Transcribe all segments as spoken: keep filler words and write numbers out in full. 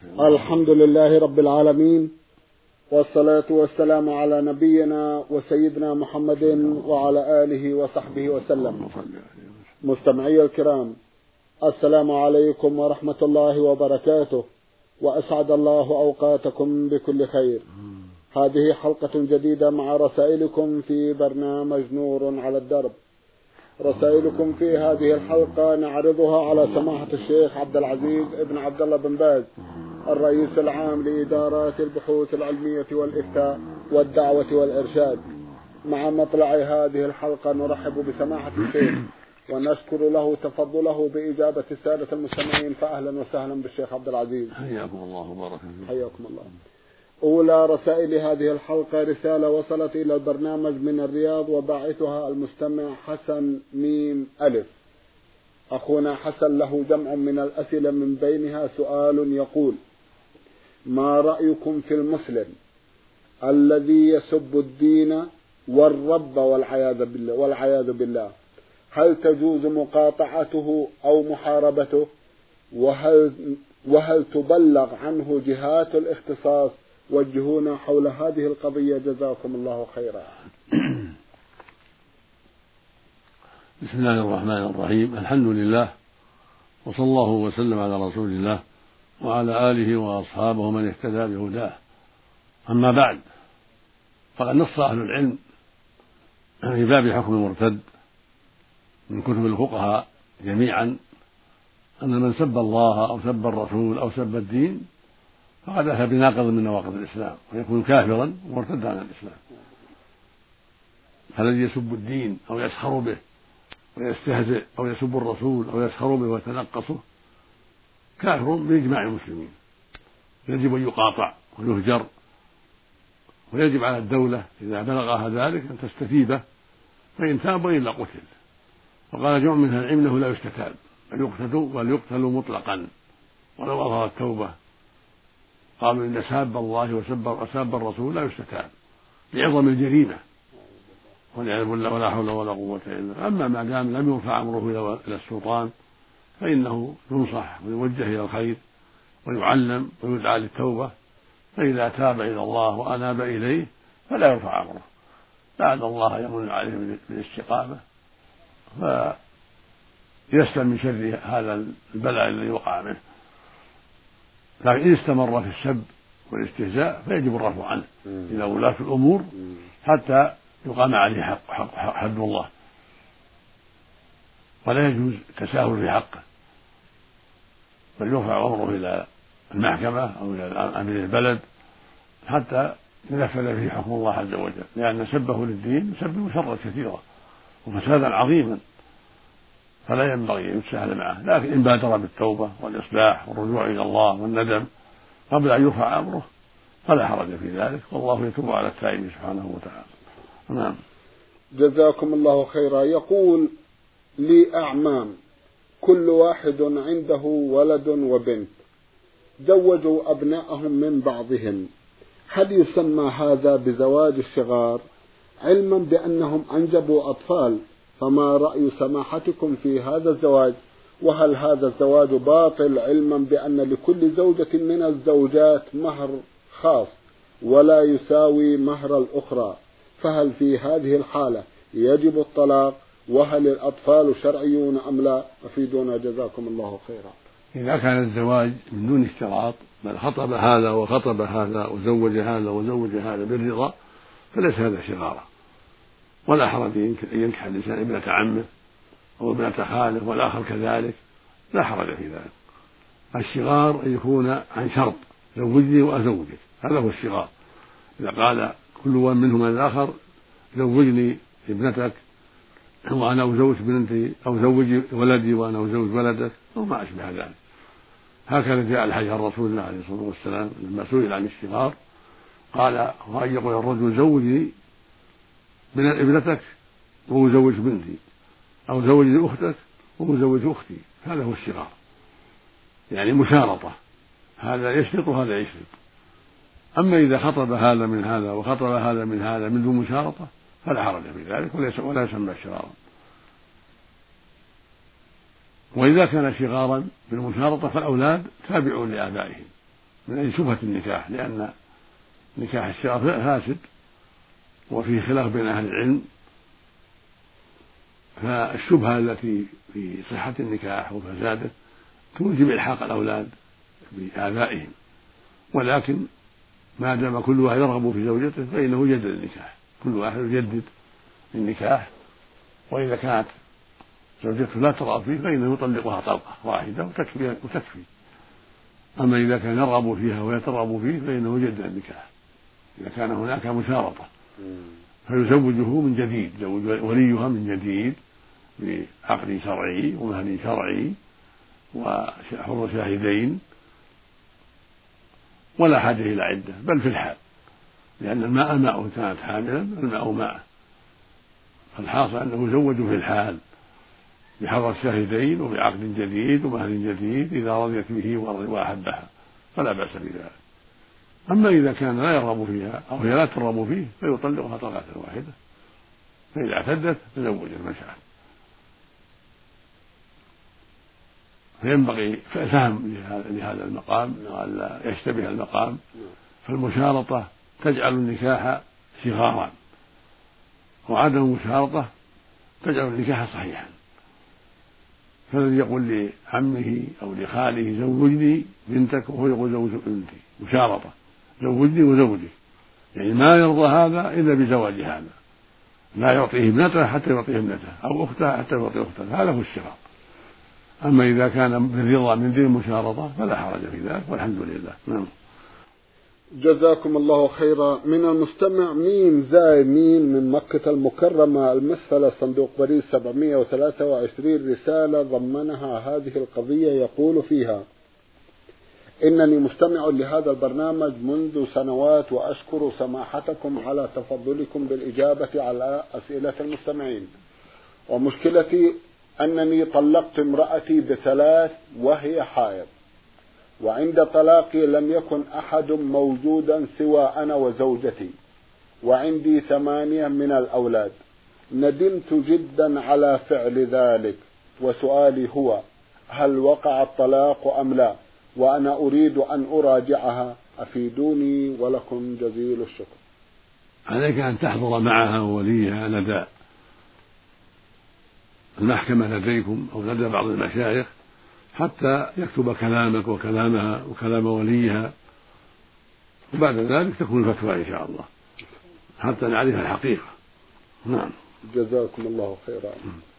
الحمد لله رب العالمين، والصلاة والسلام على نبينا وسيدنا محمد وعلى آله وصحبه وسلم. مستمعي الكرام، السلام عليكم ورحمة الله وبركاته، وأسعد الله أوقاتكم بكل خير. هذه حلقة جديدة مع رسائلكم في برنامج نور على الدرب. رسائلكم في هذه الحلقة نعرضها على سماحة الشيخ عبد العزيز ابن عبد الله بن باز، الرئيس العام لإدارات البحوث العلمية والإفتاء والدعوة والإرشاد. مع مطلع هذه الحلقة نرحب بسماحة الشيخ ونشكر له تفضله بإجابة السادة المستمعين، فأهلا وسهلا بالشيخ عبد العزيز. حياكم الله وبارك فيكم. حياكم الله. أولى رسائل هذه الحلقة رسالة وصلت إلى البرنامج من الرياض، وباعثها المستمع حسن ميم ألف. أخونا حسن له جمع من الأسئلة، من بينها سؤال يقول: ما رأيكم في المسلم الذي يسب الدين والرب والعياذ بالله والعياذ بالله هل تجوز مقاطعته أو محاربته؟ وهل وهل تبلغ عنه جهات الاختصاص؟ وجهونا حول هذه القضية جزاكم الله خيرا. بسم الله الرحمن الرحيم، الحمد لله، وصلى الله وسلم على رسول الله وعلى آله وأصحابه ومن اهتدى بهداه. أما بعد، فقد نص أهل العلم في باب حكم المرتد من كتب الفقهاء جميعا أن من سب الله أو سب الرسول أو سب الدين فقد أتى بناقض من نواقض الإسلام، ويكون كافرا ومرتدا عن الإسلام. فالذي يسب الدين أو يسخر به ويستهزئ أو يسب الرسول أو يسخر به ويتنقصه كافر بإجماع المسلمين، يجب أن يقاطع ويهجر، ويجب على الدولة إذا بلغها ذلك أن تستتيبه، فإن تاب وإلا قتل. وقال جمع من العلم له لا يستتاب بل يقتل بل يقتل مطلقا ولو أظهر التوبة. قالوا إن ساب الله وسب وساب الرسول لا يستتاب لعظم الجريمة والعياذ بالله، ولا حول ولا قوة إلا بالله. أما ما دام لم يرفع أمره إلى السلطان فإنه ينصح ويوجه إلى الخير ويعلم ويدعى للتوبة، فإذا تاب إلى الله وأناب إليه فلا يرفع أمره، لعل الله يمن عليه بالاستقامة فيسلم من شر هذا البلاء الذي وقع منه. لكن إن استمر في السب والاستهزاء فيجب الرفع عنه إلى ولاة الأمور حتى يقام عليه حق حق حد الله، ولا يجوز التساهل في حقه، بل يرفع أمره إلى المحكمة أو إلى أمير البلد حتى ينفذ فيه حكم الله عز وجل، لأن سبه للدين يسبب شرا كثيرا وفسادا عظيما، فلا ينبغي أن يتساهل معه. لكن إن بادر بالتوبة والإصلاح والرجوع إلى الله والندم قبل أن يرفع أمره فلا حرج في ذلك، والله يتوب على التائب سبحانه وتعالى. نعم. جزاكم الله خيرا. يقول: لي أعمام كل واحد عنده ولد وبنت، زوجوا أبناءهم من بعضهم، هل يسمى هذا بزواج الصغار علما بأنهم أنجبوا أطفال؟ فما رأي سماحتكم في هذا الزواج؟ وهل هذا الزواج باطل علما بأن لكل زوجة من الزوجات مهر خاص ولا يساوي مهر الأخرى؟ فهل في هذه الحالة يجب الطلاق؟ وهل الأطفال شرعيون أم لا؟ أفيدونا جزاكم الله خيرا. إذا كان الزواج من دون اشتراط، بل خطب هذا وخطب هذا وزوج هذا وزوج هذا بالرضا، فليس هذا شغارا، ولا حرج أن ينكح الإنسان ابنة عمه أو ابنة خاله والآخر كذلك، لا حرج في ذلك. الشغار أن يكون عن شرط: زوجني وأزوجك، هذا هو الشغار. إذا قال كل واحد منهما الآخر: زوجني ابنتك وأنا أزوج بنتي، أو زوجي ولدي وأنا أزوج ولدك، أو ما أشبه ذلك. هكذا جاء الحديث عن رسول الله عليه الصلاة والسلام لما سئل عن الشغار قال: وأن يقول الرجل: زوجني ابنتك وأزوج بنتي، أو زوجني أختك وأزوج أختي، هذا هو الشغار، يعني مشارطة، هذا يشرط وهذا يشرط. أما إذا خطب هذا من هذا وخطب هذا من هذا من دون مشارطة فلا حرج في ذلك ولا يسمى شغارا. وإذا كان شغارا بالمشارطة فالأولاد تابعون لآبائهم من أجل شبهة النكاح، لأن نكاح الشرع فاسد وفيه خلاف بين أهل العلم، فالشبهة التي في صحة النكاح وفساده توجب إلحاق الأولاد بآبائهم، ولكن ما دام كل واحد يرغب في زوجته فإنه يجدد النكاح، كل واحد يجدد النكاح، وإذا كانت زوجته لا ترغب فيه فإنه يطلقها طلقة واحدة وتكفي, وتكفي. أما إذا كان يرغب فيها وهي ترغب فيه فإنه يجدد النكاح إذا كان هناك مشارطة، فيزوجه من جديد، زوج وليها من جديد بعقد شرعي ومهر شرعي وحر شاهدين، ولا حاجة إلى عدة بل في الحال، لأن الماء ماء، كانت حاملا الماء ماء، فالحاصل أنه يزوج في الحال بحر الشاهدين وبعقد جديد ومهر جديد إذا رضيت به وأحبها فلا بأس بذلك. أما إذا كان لا يرغب فيها أو هي لا ترغب فيه فيطلقها طلقة واحدة، فإذا اعتدت تزوج المشاعر. فينبغي فهم لهذا المقام وألا يشتبه المقام، فالمشارطة تجعل النكاح صغارا، وعدم المشارطة تجعل النكاح صحيحا. فالذي يقول لعمه أو لخاله زوجني بنتك وهو يقول زوج بنتي، مشارطة زوجني وزوجك، يعني ما يرضى هذا إلا بزواج هذا، لا يعطيه ابنته حتى يعطيه ابنته أو أختها حتى يعطيه أختها، هذا هو الشراط. أما إذا كان بالرضا من دون المشارطة فلا حرج في ذلك والحمد لله. نعم. جزاكم الله خيرا. من المستمع ميم زاي ميم من مكة المكرمة المسفلة صندوق بريد سبعمائة وثلاثة وعشرين رسالة ضمنها هذه القضية، يقول فيها: إنني مستمع لهذا البرنامج منذ سنوات، وأشكر سماحتكم على تفضلكم بالإجابة على أسئلة المستمعين، ومشكلتي أنني طلقت امرأتي بثلاث وهي حائض، وعند طلاقي لم يكن أحد موجودا سوى أنا وزوجتي، وعندي ثمانية من الأولاد. ندمت جدا على فعل ذلك، وسؤالي هو: هل وقع الطلاق أم لا؟ وأنا أريد أن أراجعها، أفيدوني ولكم جزيل الشكر. عليك أن تحضر معها ووليها لدى المحكمة لديكم أو لدى بعض المشايخ حتى يكتب كلامك وكلامها وكلام وليها، وبعد ذلك تكون الفتوى إن شاء الله حتى نعرف الحقيقة. نعم. جزاكم الله خيرا.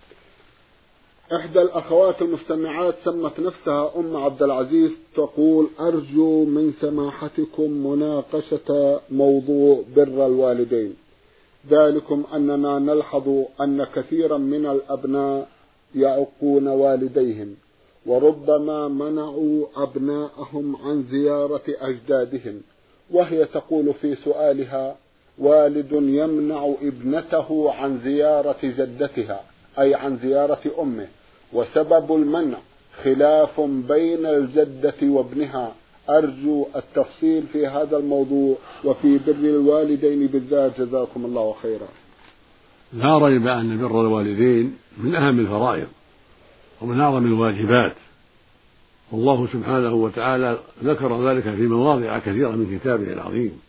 إحدى الأخوات المستمعات سمت نفسها أم عبد العزيز، تقول: أرجو من سماحتكم مناقشة موضوع بر الوالدين، ذلكم أننا نلحظ أن كثيرا من الأبناء يعقون والديهم، وربما منعوا أبناءهم عن زيارة أجدادهم، وهي تقول في سؤالها: والد يمنع ابنته عن زيارة جدتها أي عن زيارة أمه، وسبب المنع خلاف بين الجدة وابنها. أرجو التفصيل في هذا الموضوع وفي بر الوالدين بالذات، جزاكم الله خيرا. لا ريب أن بر الوالدين من أهم الفرائض ومن أعظم الواجبات، والله سبحانه وتعالى ذكر ذلك في مواضع كثيرة من كتابه العظيم،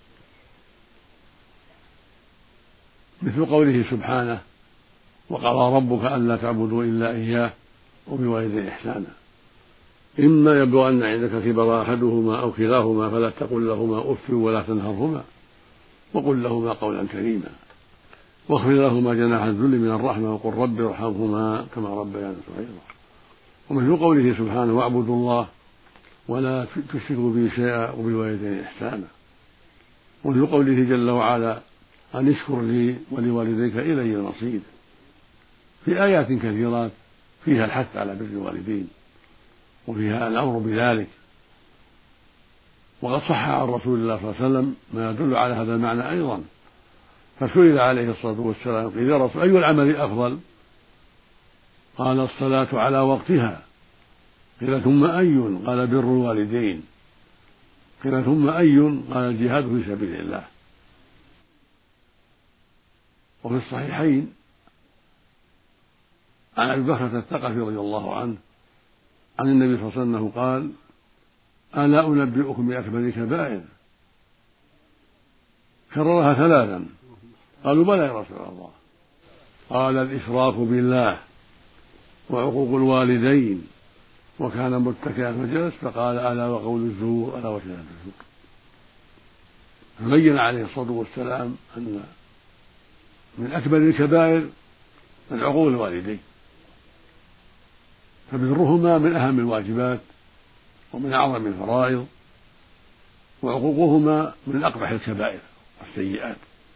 مثل قوله سبحانه: وقضى ربك ألا تعبدوا إلا إياه وبالوالدين إحسانا، إما يبلغن عندك كبر أحدهما أو كلاهما فلا تقل لهما أف ولا تنهرهما وقل لهما قولا كريما واخفض لهما جناح الذل من الرحمة وقل رب ارحمهما كما ربياني صغيرا. ومثل قوله سبحانه: واعبدوا الله ولا تشركوا به شيئا وبالوالدين إحسانا. ومثل قوله جل وعلا: أن اشكر لي ولوالديك إلي المصير، في آيات كثيرات فيها الحث على بر الوالدين وفيها الأمر بذلك. وقد صح عن رسول الله صلى الله عليه وسلم ما يدل على هذا المعنى أيضا، فسئل عليه الصلاة والسلام: قيل يا رسول أي العمل أفضل؟ قال: الصلاة على وقتها. قيل ثم أي؟ قال: بر الوالدين. قيل ثم أي؟ قال: الجهاد في سبيل الله. وفي الصحيحين عن أبي بكر الثقفي رضي الله عنه عن النبي صلى الله عليه وسلم قال: ألا أنبئكم بأكبر الكبائر؟ كررها ثلاثا. قالوا بلى يا رسول الله. قال الإشراك بالله وعقوق الوالدين، وكان متكئا فجلس فقال ألا وقول الزور ألا وشهادة الزور. فبين عليه الصلاة والسلام أن من أكبر الكبائر من عقوق الوالدين، فبرهما من أهم الواجبات ومن أعظم الفرائض، وعقوقهما من أقبح الكبائر والسيئات.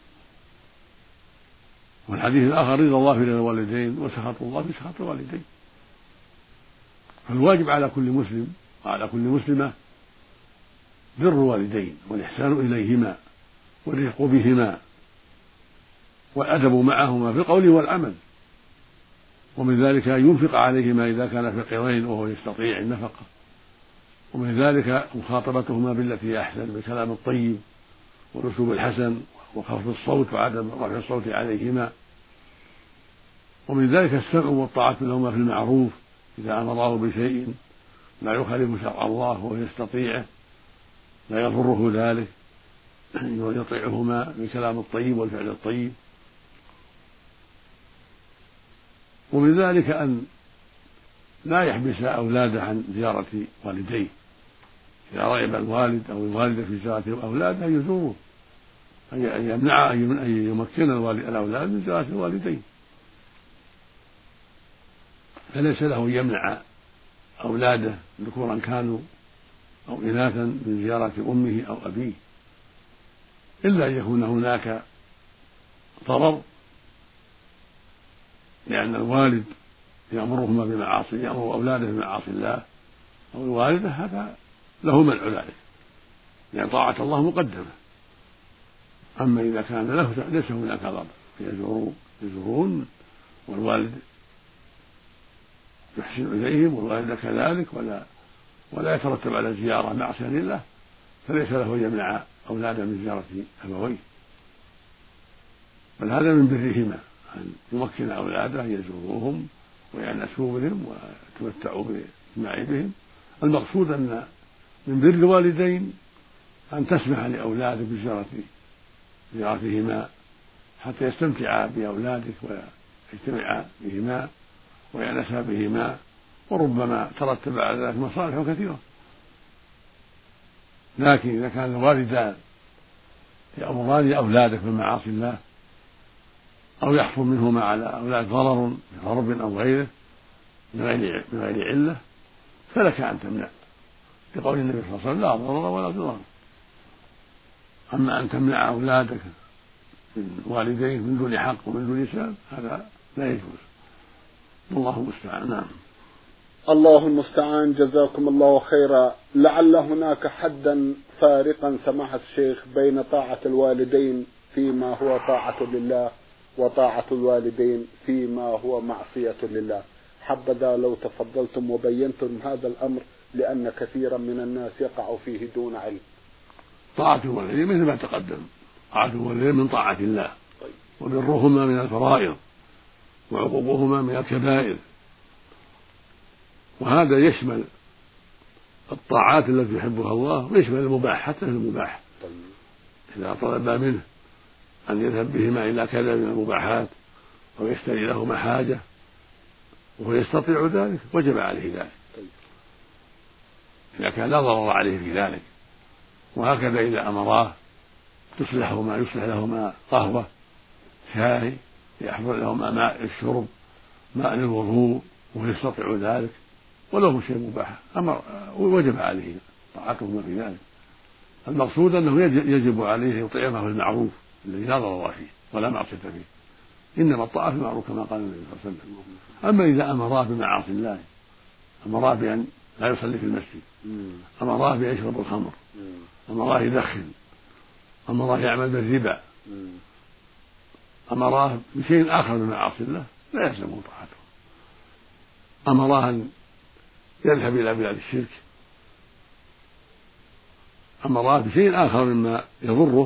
والحديث الآخر رضا الله في الوالدين وسخط الله في سخط الوالدين. فالواجب على كل مسلم وعلى كل مسلمة بر الوالدين والإحسان إليهما والرفق بهما والأدب معهما في القول والعمل، ومن ذلك أن ينفق عليهما إذا كان فقيرين وهو يستطيع النفقة، ومن ذلك مخاطبتهما بالتي هي أحسن بالكلام الطيب والأسلوب الحسن وخفض الصوت وعدم رفع الصوت عليهما، ومن ذلك السمع والطاعة لهما في المعروف إذا أمراه بشيء لا يخالف شرع الله وهو يستطيعه لا يضره ذلك يطيعهما بالكلام الطيب والفعل الطيب. ومن ذلك أن لا يحبس أولاده عن زيارة والديه، إذا رغب الوالد أو الوالدة في زيارة أولاده يزوره، أن يمنع أن يمكن الأولاد من زيارة الوالدين، فليس له أن يمنع أولاده ذكورا كانوا أو إناثا من زيارة أمه أو أبيه، إلا أن يكون هناك ضرر، لأن الوالد يأمرهما بمعاصي يأمر أولاده بمعاصي الله أو الوالدة هذا له منع ذلك، لأن طاعة الله مقدمة. أما إذا كان له ليس هناك ضرر يزورون والوالد يحسن إليهم والوالدة كذلك ولا ولا يترتب على الزيارة معصية لله، فليس له أن يمنع أولاده من زيارة أبويه، بل هذا من برهما أن يمكن أولاده يزوروهم ويأنسوا بهم ويتمتعوا باجتماع بهم. المقصود أن من بر الوالدين أن تسمح لأولادك بزيارة زيارتهما حتى يستمتعا بأولادك ويجتمعا بهما ويأنسا بهما، وربما ترتب على ذلك مصالح كثيرة. لكن إذا كان الوالدان يأمران أولادك بمعاصي الله أو يحصل منهما على أولاد ضرر من ضرب أو غيره من غير من غير علة فلك أن تمنع، لقول النبي صلى الله عليه وسلم لا ضرر ولا ضرار. أما أن تمنع أولادك من والديك من دون حق ومن دون سبب هذا لا يجوز، والله المستعان. نعم. الله المستعان. جزاكم الله خيرا. لعل هناك حدا فارقا سماحة الشيخ بين طاعة الوالدين فيما هو طاعة لله وطاعة الوالدين فيما هو معصية لله، حبذا لو تفضلتم وبينتم هذا الأمر، لأن كثيرا من الناس يقع فيه دون علم. طاعة الوالدين مثل ما تقدم، طاعة الوالدين من طاعة الله، وبرهما من الفرائض وعقوقهما من الكبائر، وهذا يشمل الطاعات التي يحبها الله ويشمل المباح حتى المباح. إذا طلب منه أن يذهب بهما إلى كذا من المباحات أو يشتري لهما حاجة وهو يستطيع ذلك وجب عليه ذلك إذا كان لا ضرر عليه في ذلك. وهكذا إذا أمراه تصلحهما يصلح لهما قهوة شاي يحضر لهما ماء الشرب ماء للوضوء وهو يستطيع ذلك ولو شيء مباح أمر وجب عليه طاعتهما في ذلك. المقصود أنه يجب عليه يطيعهما في المعروف الذي لا ضرر فيه ولا معصية فيه، إنما الطاعة في المعروف كما قال النبي صلى الله عليه وسلم. أما إذا أمراه بمعاصي الله، أمراه بأن لا يصلي في المسجد، أمراه بأن يشرب الخمر، أمراه يدخن، أمراه يعمل بالربا، أمراه بشيء آخر من معاصي الله لا يلزمه طاعته، أمراه أن يذهب إلى بلاد الشرك، أمراه بشيء آخر مما يضره،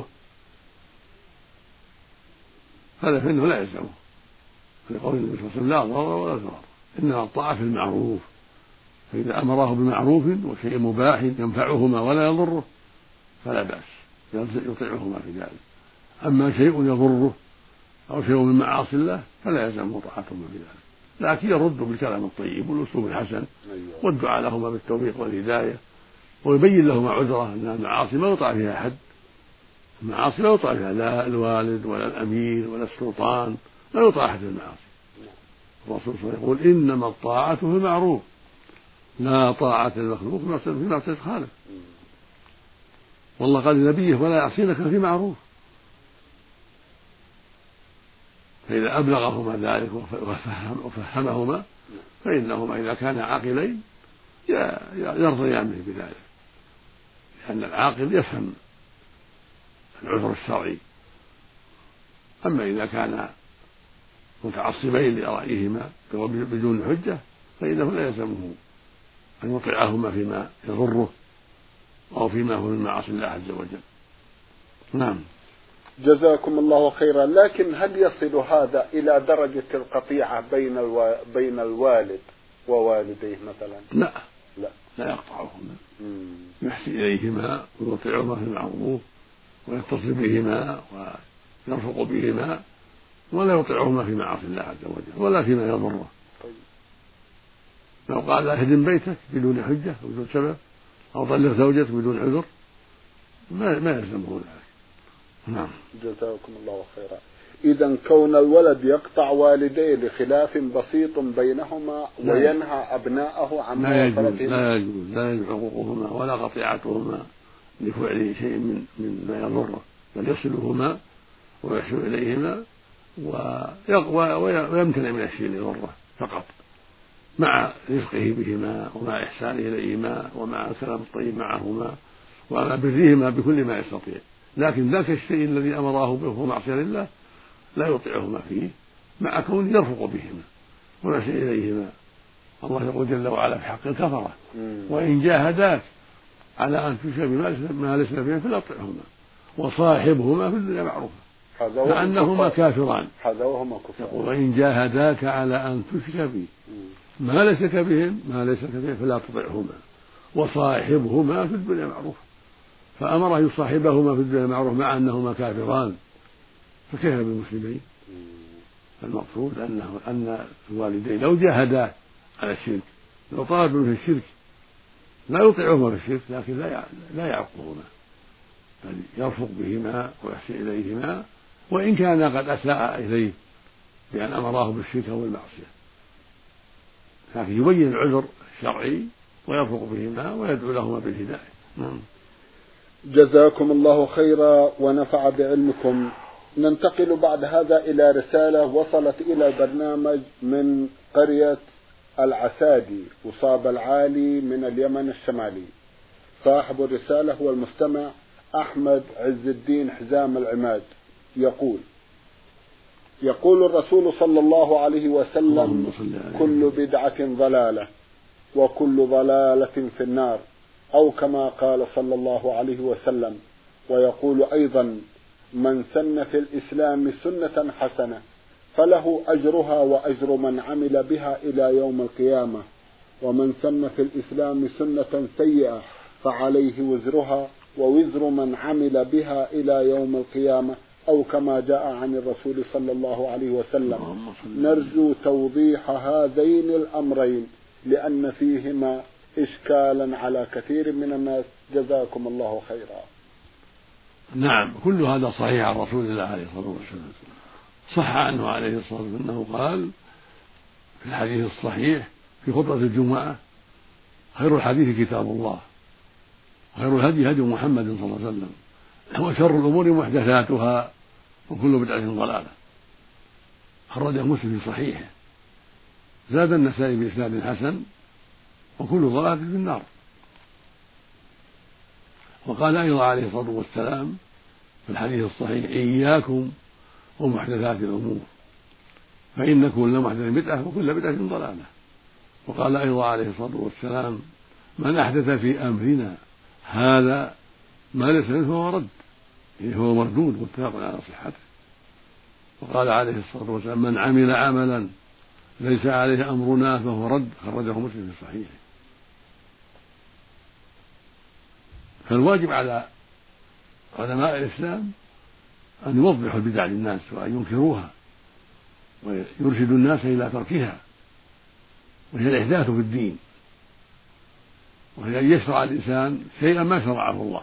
هذا فإنه لا يلزمه، لقول النبي صلى الله عليه وسلم لا ضرر ولا ضرار، إنما الطاعة في المعروف فإذا أمره بمعروف وشيء مباح ينفعهما ولا يضره فلا بأس يطيعهما في ذلك. أما شيء يضره أو شيء من معاصي الله فلا يلزمه طاعتهما في ذلك، لكن يرد بالكلام الطيب والأسلوب الحسن والدعاء لهما بالتوفيق والهداية، ويبين لهما عذره أن المعاصي ما يطاع فيها أحد، المعاصي لا يطاع فيها لا الوالد ولا الأمير ولا السلطان، لا يطاع أحد المعاصي. الرسول صلى الله عليه وسلم يقول إنما الطاعة في المعروف لا طاعة للمخلوق في معصية الخالق. والله قال لنبيه ولا يعصينك في معروف. فإذا أبلغهما ذلك وفهمهما فإنهما إذا كانا عاقلين يرضيان به بذلك، لأن العاقل يفهم العذر الشرعي. أما إذا كان متعصبين لرأيهما بدون حجة فإنه لا يلزمه أن يطيعهما فيما يضره أو فيما هو من معاصي الله عز وجل. نعم. جزاكم الله خيرا. لكن هل يصل هذا إلى درجة القطيعة بين الو... بين الوالد ووالديه مثلا؟ لا لا, لا يقطعهما، يحسن إليهما ويطيعهما في المعروف ويتصل بهما ويرفق بهما ولا يطيعهما في معاصي الله عز وجل ولا فيما يضره. لو قال لا اهدم بيتك بدون حجة بدون سبب أو طلق زوجتك بدون عذر ما ما يلزمه ذلك. نعم. جزاكم الله خيرا. إذا كون الولد يقطع والديه لخلاف بسيط بينهما وينهى أبناءه عن لا يجوز لا يجوز لا يجوز عقوقهما ولا قطيعتهما لفعل شيء من من ما يضره، بل يصلهما ويحسن إليهما ويمتنع من الشيء اللي يضره فقط، مع رفقه بهما ومع إحسانه إليهما ومع الكلام الطيب معهما ومع برهما بكل ما يستطيع. لكن ذاك الشيء الذي أمره به هو معصية لله لا يطيعهما فيه، مع كونه يرفق بهما ويحسن إليهما. الله يقول جل وعلا في حق الكفرة وإن جاهداك على أن تشرك ما ليس فيه فلا تطعهما وصاحبهما في الدنيا معروفا مع أنهما كافران. هذا وهما كفار. وإن جاهداك على أن تشرك به ما ليس بهم ما ليس به فلا تطعهما وصاحبهما في الدنيا معروفا، فأمر يصاحبهما في الدنيا معروف مع أنهما كافران، فكيف بالمسلمين؟ المقصود أنه أن الوالدين لو جاهدا على الشرك لو طالبوا في الشرك لا يطيعهما في الشرك لكن لا لا يعقهما، بل يرفق بهما ويحسن إليهما وإن كان قد أساء إليه بأن أمراه بالشرك أو المعصية، لكن يبين العذر الشرعي ويرفق بهما ويدعو لهما بالهداية. نعم. جزاكم الله خيرا ونفع بعلمكم. ننتقل بعد هذا إلى رسالة وصلت إلى البرنامج من قرية العسادي وصاب العالي من اليمن الشمالي. صاحب الرسالة هو المستمع أحمد عز الدين حزام العماد. يقول يقول الرسول صلى الله عليه وسلم: كل بدعة ضلالة وكل ضلالة في النار، أو كما قال صلى الله عليه وسلم. ويقول أيضا: من سن في الإسلام سنة حسنة فله أجرها وأجر من عمل بها إلى يوم القيامة، ومن سن في الإسلام سنة سيئة فعليه وزرها ووزر من عمل بها إلى يوم القيامة، أو كما جاء عن الرسول صلى الله عليه وسلم. نرجو توضيح هذين الأمرين لأن فيهما إشكالا على كثير من الناس، جزاكم الله خيرا. نعم، كل هذا صحيح عن رسول الله عليه الصلاة والسلام. صح عنه عليه الصلاة والسلام أنه قال في الحديث الصحيح في خطبة الجمعة: خير الحديث كتاب الله وخير الهدي هدي محمد صلى الله عليه وسلم وشر الأمور محدثاتها وكل بدعة ضلالة. خرجه مسلم في صحيحه. زاد النسائي بإسناد حسن: وكل ضلالة في النار. وقال أيضا عليه الصلاة والسلام في الحديث الصحيح: إياكم ومحدثات الأمور فإن كل محدث بدعة وكل بدعة ضلالة. وقال أيضا عليه الصلاة والسلام: من أحدث في أمرنا هذا ما ليس منه فهو رد، يعني هو مردود، متفق على صحته. وقال عليه الصلاة والسلام: من عمل عملا ليس عليه أمرنا فهو رد. خرجه مسلم في صحيحه. فالواجب على علماء الإسلام أن يوضحوا البدع للناس وأن ينكروها ويرشدوا الناس إلى تركها، وهي الإحداث في الدين، وهي أن يشرع الإنسان شيئا ما شرعه الله،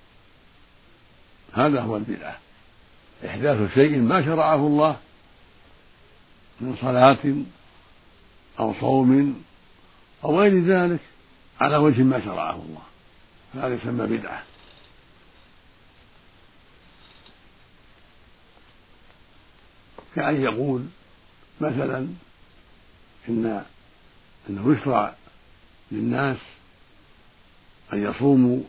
هذا هو البدعة، إحداث شيء ما شرعه الله من صلاة أو صوم أو غير ذلك على وجه ما شرعه الله، هذا يسمى بدعة. كأن يقول مثلا إن إنه يشرع للناس أن يصوموا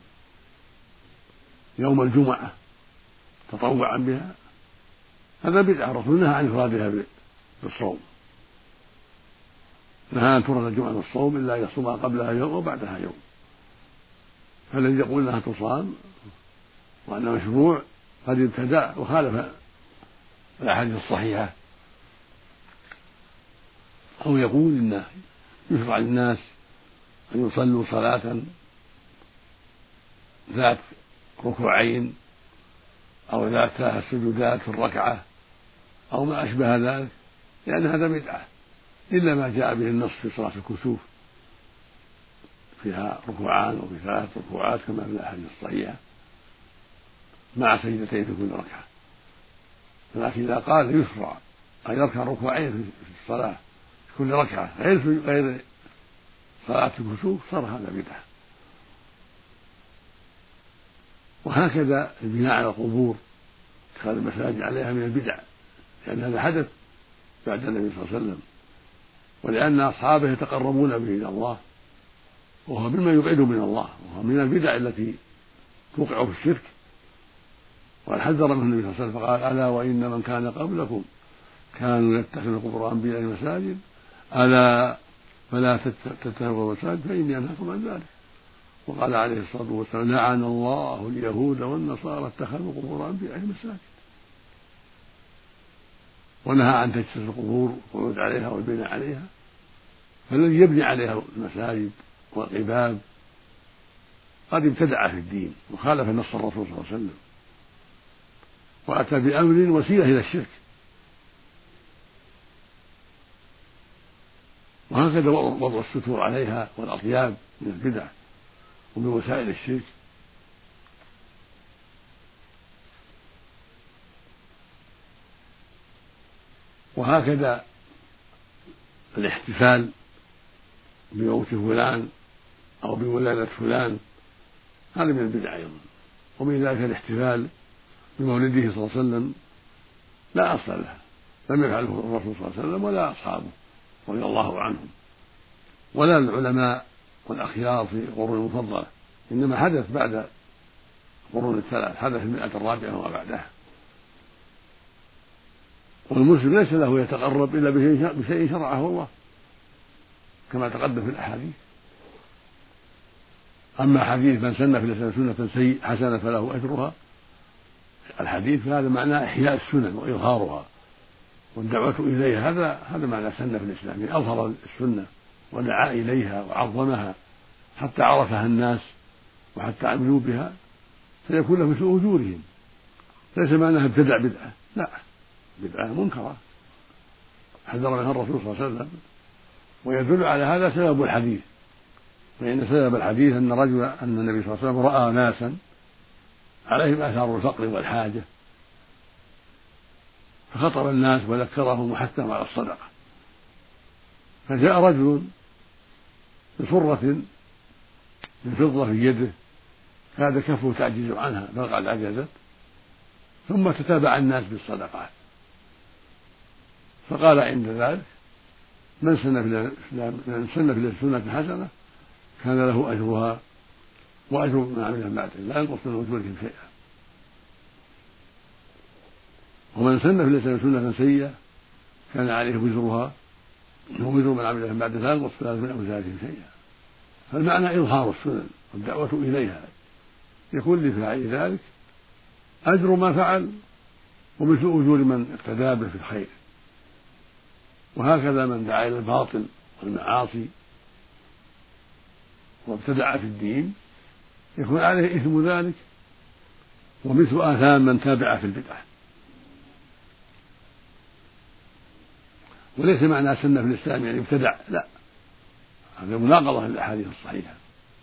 يوم الجمعة تطوعا بها، هذا بدعة. الرسول نهى عن إفرادها بالصوم، نهى أن تفرد الجمعة بالصوم إلا أن يصومها قبلها يوم وبعدها يوم. فالذي يقول أنها تصام وأنه مشروع قد ابتدع وخالف الأحاديث الصحيحة، أو يقول إنه يشرع للناس أن يصلوا صلاة ذات ركوعين أو ذات السجودات في الركعة أو ما أشبه ذلك، لأن هذا بدعة، إلا ما جاء به النص في صلاة الكسوف فيها ركوعان وفي ثلاث ركوعات كما في الأحاديث الصحيحة مع سجدتين في كل ركعة. لكن إذا قال يشرع أن يركع ركوعين في الصلاة في كل ركعة غير غير صلاة الكسوف صار هذا بدعة. وهكذا البناء على القبور اتخاذ المساجد عليها من البدع، لأن هذا حدث بعد النبي صلى الله عليه وسلم، ولأن أصحابه يتقربون به إلى الله، وهو مما يبعد من الله، وهو من البدع التي توقع في الشرك. وحذر منه النبي صلى الله عليه وسلم فقال: ألا وإن من كان قبلكم كانوا يتخذون قبور أنبياء مساجد ألا فلا تتخذوا مساجد فإني أنهاكم عن ذلك. وقال عليه الصلاة والسلام: لعن الله اليهود والنصارى اتخذوا قبور أنبياء مساجد. ونهى عن تجسس القبور والقعود عليها والبناء عليها، فالذي يبني عليها المساجد والقباب قد ابتدع في الدين وخالف نص الرسول صلى الله عليه وسلم، وأتى بأمر وسيلة إلى الشرك. وهكذا وضع الستور عليها والأطياب من البدع ومن وسائل الشرك. وهكذا الاحتفال بموت فلان أو بولادة فلان هذا من البدع أيضا. ومن ذلك الاحتفال بمولده صلى الله عليه وسلم لا أصل له، لم يفعله الرسول صلى الله عليه وسلم ولا أصحابه رضي الله عنهم ولا العلماء والأخيار في القرون المفضلة، إنما حدث بعد القرون الثلاث، حدث في المئة الرابعة وما بعدها. والمسلم ليس له يتقرب إلا بشيء شرعه الله كما تقدم في الأحاديث. أما حديث من سن في الإسلام سنة حسنة فله أجرها، الحديث فهذا معناه إحياء السنن وإظهارها والدعوة إليها، هذا هذا معنى سنة في الإسلام، يعني أظهر السنة ودعا إليها وعظمها حتى عرفها الناس وحتى عملوا بها فيكون له مثل أجورهم. ليس معناها ابتدع بدعة، لا، بدعة منكرة حذر منها الرسول صلى الله عليه وسلم. ويدل على هذا سبب الحديث، فإن سبب الحديث أن رجل أن النبي صلى الله عليه وسلم رأى ناسا عليهم آثار الفقر والحاجة فخطب الناس وذكرهم وحثهم على الصدقة، فجاء رجل بصرة من فضة في يده كاد كفه تعجز عنها بل قد عجزت، ثم تتابع الناس بالصدقات، فقال عند ذلك: من سن في الإسلام من سن في السنة حسنة كان له أجرها وأجر من عمله من بعده لا ينقص من أجورهم شيئا، ومن سن في الإسلام سنة سيئة كان عليه وزرها ووزر من عمله من بعده لا ينقص من أوزارهم شيئا. فالمعنى إظهار السنن والدعوة إليها، يكون لفاعل ذلك أجر ما فعل ومثل أجور من اقتدى به في الخير. وهكذا من دعا إلى الباطل والمعاصي وابتدع في الدين يكون عليه إثم ذلك ومثل آثام من تابع في البدعة. وليس معنى سنة في الإسلام يعني ابتدع، لا، هذا مناقضة للأحاديث الصحيحة،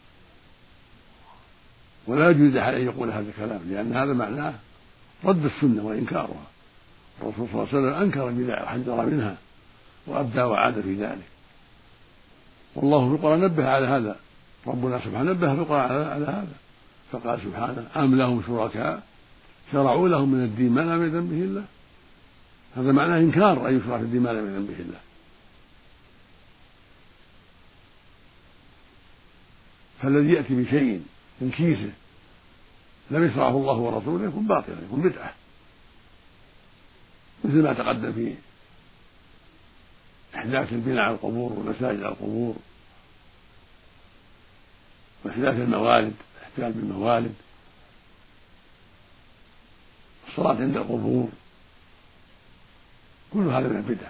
ولا يجوز أحد أن يقول هذا الكلام، لأن هذا معناه رد السنة وإنكارها. الرسول صلى الله عليه وسلم أنكر البدع وحذر منها وأبدى وعاد في ذلك، والله في القرآن نبه على هذا، ربنا سبحانه نبه في القرآن على هذا فقال سبحانه: أم لهم شركاء شرعوا لهم من الدين ما لم يأذن به الله. هذا معناه إنكار أن يشرع في الدين ما لم يأذن به الله. فالذي يأتي بشيء من كيسه لم يشرعه الله ورسوله يكون باطلا، يكون بدعة، مثل ما تقدم في إحداث البناء على القبور والمساجد على القبور وإحداث الموالد، الاحتفال بالموالد، الصلاة عند القبور، كل هذا من البدع.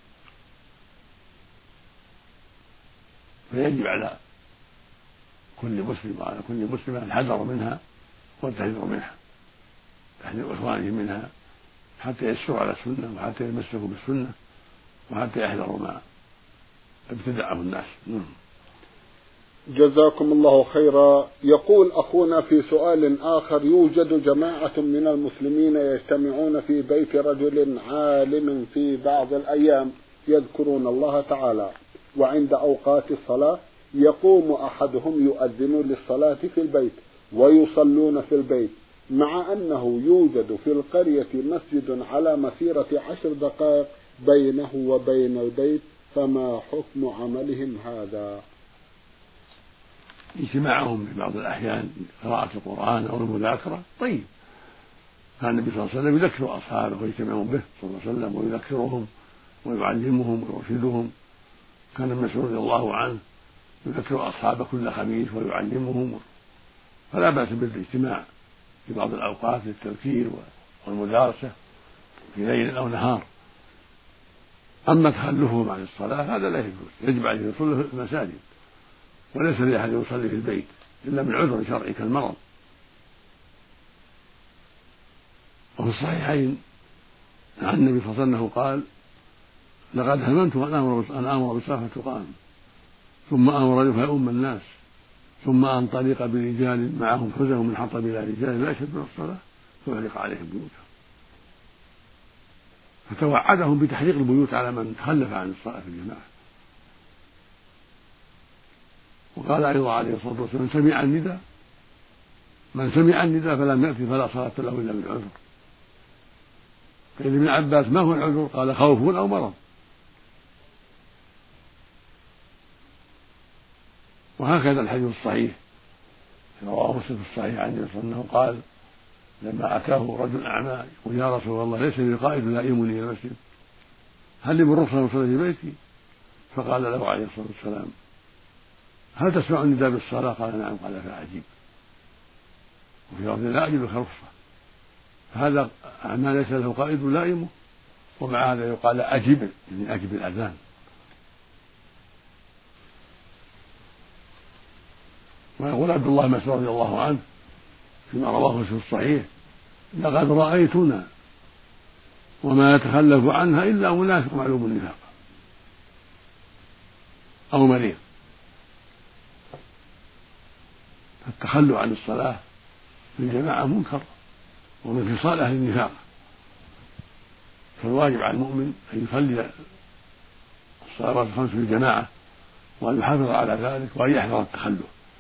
فيجب على كل مسلم وعلى كل مسلمة الحذر منها والتحذير منها، تحذير إخوانهم منها حتى يسروا على السنة وحتى يتمسكوا بالسنة وحتى يحذروا ما ابتدعه الناس. جزاكم الله خيرا. يقول أخونا في سؤال آخر: يوجد جماعة من المسلمين يجتمعون في بيت رجل عالم في بعض الأيام يذكرون الله تعالى، وعند أوقات الصلاة يقوم أحدهم يؤذن للصلاة في البيت ويصلون في البيت، مع أنه يوجد في القرية مسجد على مسيرة عشر دقائق بينه وبين البيت، فما حكم عملهم هذا؟ اجتماعهم في بعض الأحيان قراءة القرآن أو المذاكرة طيب، كان النبي صلى الله عليه وسلم يذكر أصحابه ويجتمعون به صلى الله عليه وسلم ويذكرهم ويعلمهم ويرشدهم. كان ابن مسعود رضي الله عنه يذكر أصحابه كل خميس ويعلمهم، فلا بأس بالاجتماع في بعض الأوقات للتذكير والمدارسة في ليل أو نهار. أما تخلفهم عن الصلاة هذا لا يجوز، يجب عليه يصلي في المساجد، وليس لأحد يصلي في البيت إلا من عذر شرعي كالمرض. وفي الصحيحين عن النبي صلى الله عليه وسلم قال: لقد هممت أن آمر بالصلاة فتقام، ثم آمر فيؤم الناس، ثم أنطلق برجال معهم حزم من حطب إلى رجال لا يشهدون الصلاة فأغلق عليهم بيوتهم. فتوعدهم بتحريق البيوت على من تخلف عن الصلاة في الجماعة. وقال أيضا عليه الصلاة والسلام: من سمع النداء من سمع النداء فلم يأتي فلا صلاة له إلا بالعذر. قيل ابن عباس: ما هو العذر؟ قال: خوف أو مرض. وهكذا الحديث الصحيح رواه مسلم في الصحيح عن النبي صلى الله عليه وسلم قال: لما أتاه رجل أعمى يقول: يا رسول الله ليس لي قائد يلائمني إلى المسجد، هل لي من رخصة أن أصلي في بيتي؟ فقال له عليه الصلاة والسلام: هل تسمع النداء بالصلاة؟ قال: نعم. قال: فأعجب. وفي لفظ: لا أجد لك رخصة. هذا أعمى ليس له قائد يلائمه، ومع هذا يقال أجب، يعني أجب الأذان. ويقول عبد الله بن مسعود رضي الله عنه فيما رواه في الصحيح: لقد رأيتنا وما يتخلف عنها إلا منافق معلوم النفاق أو مريض. فالتخلف عن الصلاة في الجماعة منكر ومن خصال أهل النفاق، فالواجب على المؤمن أن يصلي الصلوات الخمس في الجماعة وأن يحافظ على ذلك وأن يحذر التخلف،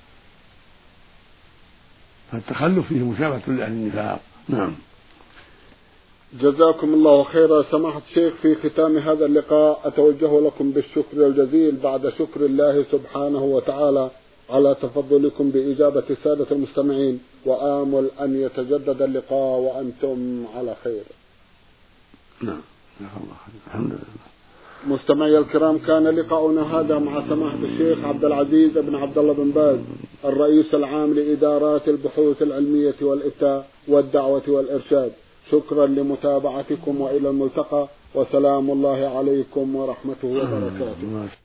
فالتخلف فيه مشابهة لأهل النفاق. نعم. جزاكم الله خيرا. سماحة الشيخ، في ختام هذا اللقاء أتوجه لكم بالشكر الجزيل بعد شكر الله سبحانه وتعالى على تفضلكم بإجابة السادة المستمعين، وآمل أن يتجدد اللقاء وأنتم على خير. نعم. الحمد لله. مستمعي الكرام، كان لقاؤنا هذا مع سماحة الشيخ عبد العزيز بن عبد الله بن باز، الرئيس العام لإدارات البحوث العلمية والإفتاء والدعوة والإرشاد. شكرا لمتابعتكم، وإلى الملتقى، وسلام الله عليكم ورحمته وبركاته.